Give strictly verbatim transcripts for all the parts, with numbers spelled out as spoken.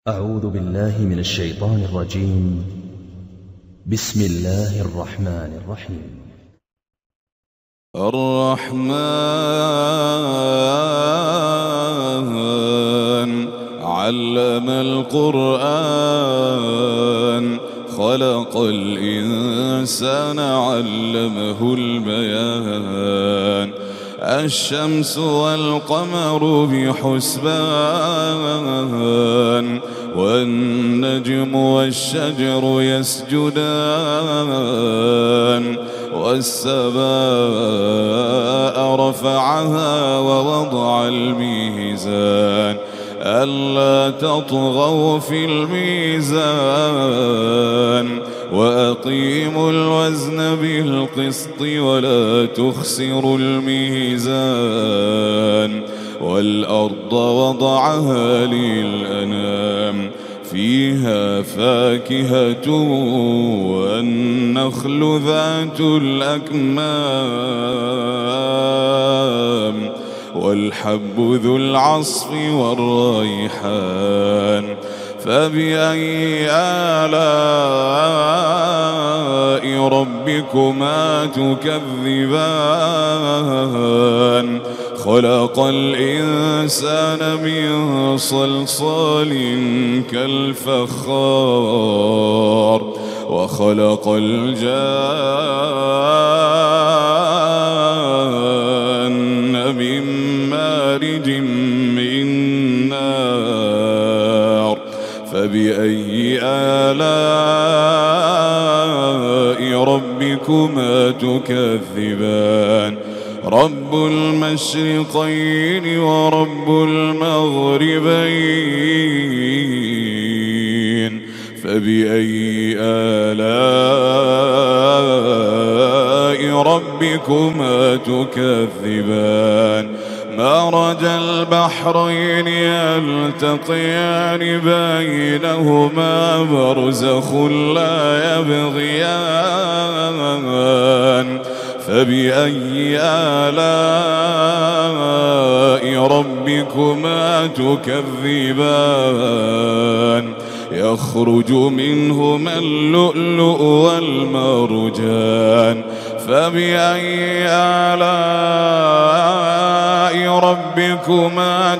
أعوذ بالله من الشيطان الرجيم. بسم الله الرحمن الرحيم. الرحمن علم القرآن خلق الإنسان علمه البيان. الشمس والقمر بحسبان والنجم والشجر يسجدان. والسماء رفعها ووضع الميزان ألا تطغوا في الميزان وأقيموا الوزن بالقسط ولا تخسروا الميزان. والأرض وضعها للأنام فيها فاكهة والنخل ذات الأكمام والحب ذو العصف والريحان. فبأي آلاء ربكما تكذبان؟ خلق الإنسان من صلصال كالفخار وخلق الجان من مارج من نار. فبأي آلاء ربكما تكذبان؟ رب المشرقين ورب المغربين. فبأي آلاء ربكما تكذبان؟ مرج البحرين يلتقيان بينهما برزخ لا يبغيان. فبأي آلاء ربكما تكذبان؟ يخرج منهما اللؤلؤ والمرجان. فبأي آلاء ربكما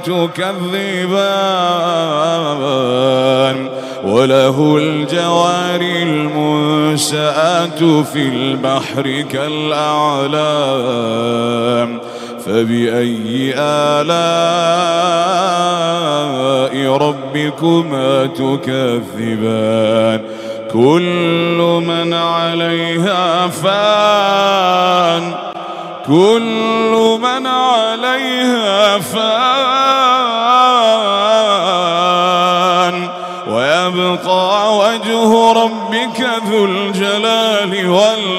تكذبان؟ وله الجوار المنشآت في البحر كالأعلام. فبأي آلاء ربكما تكذبان؟ كل من عليها فان كل من عليها فان ويبقى وجه ربك ذو الجلال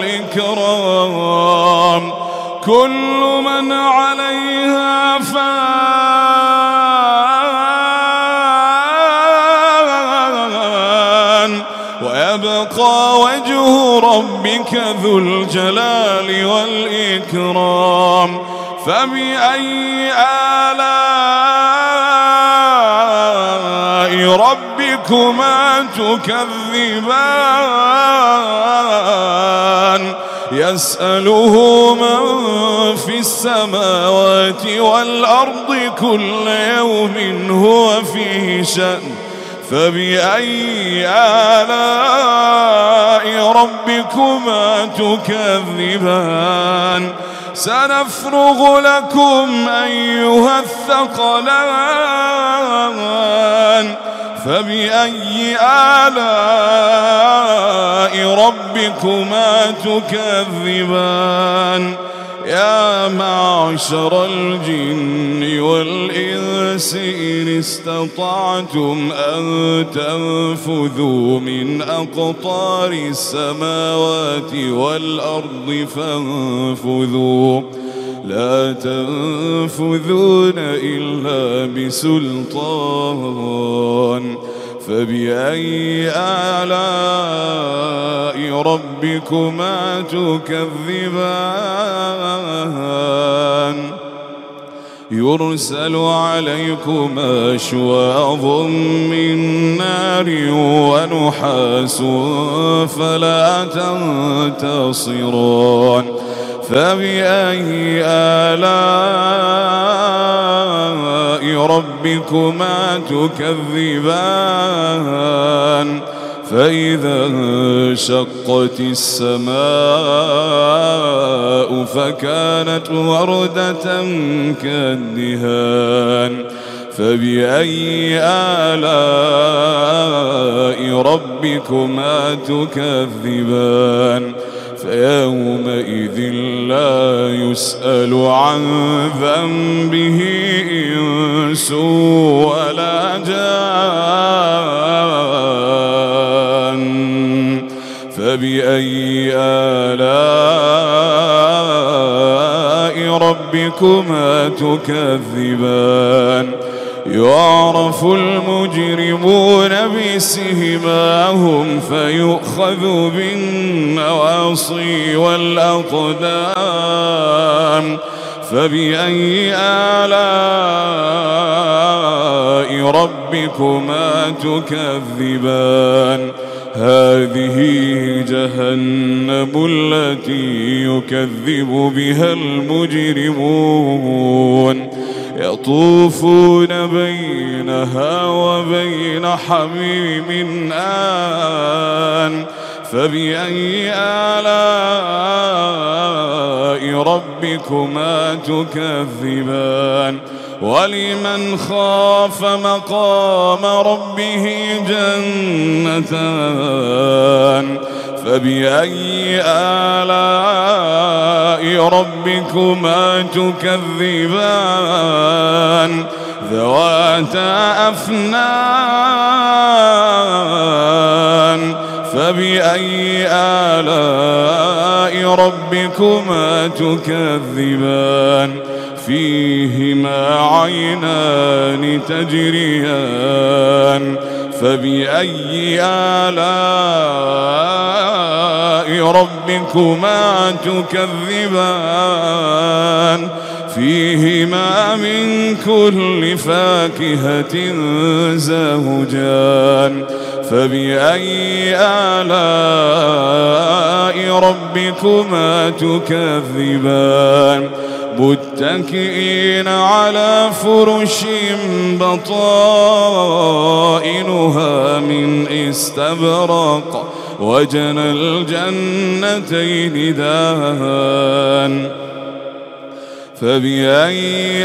والإكرام. كل من عليها فان ويبقى وجه ربك ذو الجلال والإكرام. فبأي آلاء ربكما تكذبان؟ يسأله من في السماوات والأرض كل يوم هو فيه شأن. فبأي آلاء ربكما تكذبان؟ سنفرغ لكم أيها الثقلان. فبأي آلاء ربكما تكذبان؟ يا معشر الجن والإنس إن استطعتم أن تنفذوا من أقطار السماوات والأرض فانفذوا لا تنفذون إلا بسلطان. فبأي آلاء ربكما تكذبان؟ يرسل عليكما شواظ من نار ونحاس فلا تنتصران فبأي آلاء ربكما تكذبان فإذا انشقت السماء فكانت وردة كالدهان فبأي آلاء ربكما تكذبان فيومئذ لا يسأل عن ذنبه إنس ولا جان فبأي آلاء ربكما تكذبان يعرف المجرمون بسيماهم فيؤخذ بالنواصي والأقدام فبأي آلاء ربكما تكذبان هذه جهنم التي يكذب بها المجرمون يطوفون بينها وبين حميم آن فبأي آلاء ربكما تكذبان ولمن خاف مقام ربه جنتان فبأي آلاء ربكما تكذبان ذواتا أفنان فبأي آلاء ربكما تكذبان فيهما عينان تجريان فبأي آلاء ربكما تكذبان فيهما من كل فاكهة زوجان فبأي آلاء ربكما تكذبان متكئين على فرش بطائنها من استبرق وجنى الجنتين دان فبأي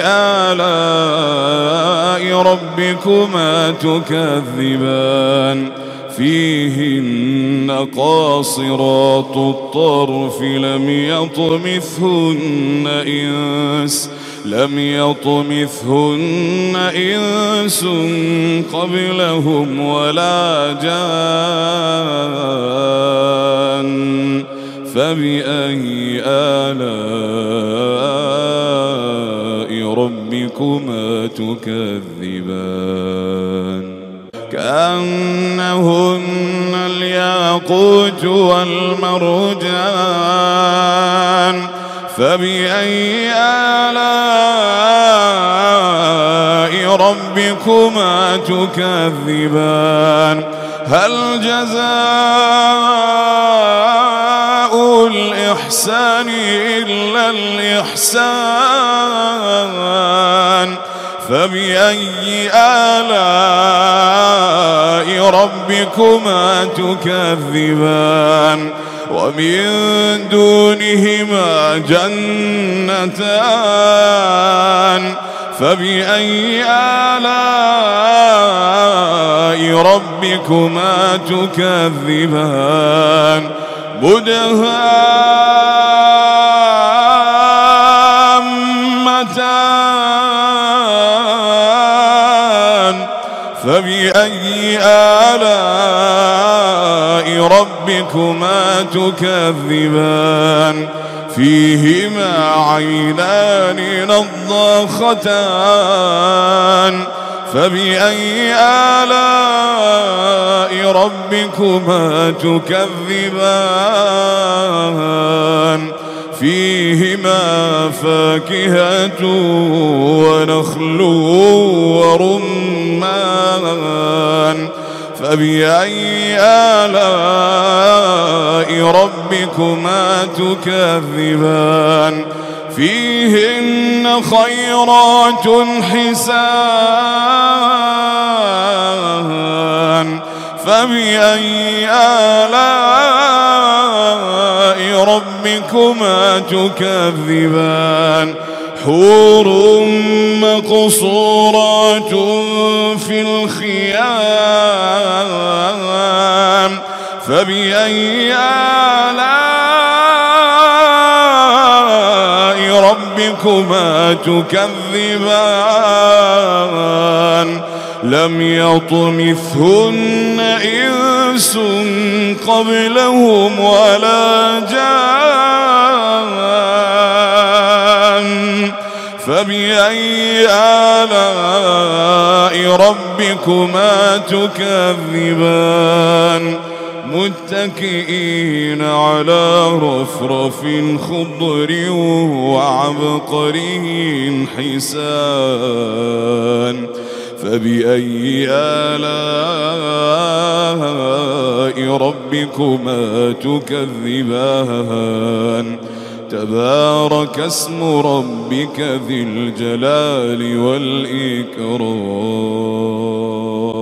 آلاء ربكما تكذبان فيهن قاصرات الطرف لم يطمثهن إنس لم يطمثهن إنس قبلهم ولا جان فبأي آلاء ربكما تكذبان كأنهن الياقوت والمرجان فبأي آلاء ربكما تكذبان هل جزاء الإحسان إلا الإحسان فبأي آلاء ربكما تكذبان ومن دونهما جنتان فبأي آلاء ربكما تكذبان مدهامتان فبأي آلاء ربكما تكذبان فيهما عينان نضاختان فبأي آلاء ربكما تكذبان فيهما فاكهة ونخل ورمان فبأي آلاء ربكما تكذبان فيهن خيرات حسان فبأي آلاء ربكما تكذبان حور مقصورات في الخيام فبأي آلاء ربكما تكذبان لم يطمثهن إنس قبلهم ولا جان فبأي آلاء ربكما تكذبان متكئين على رفرف خضر وعبقري حسان فبأي آلاء ربكما تكذبان تبارك اسم ربك ذي الجلال والإكرام.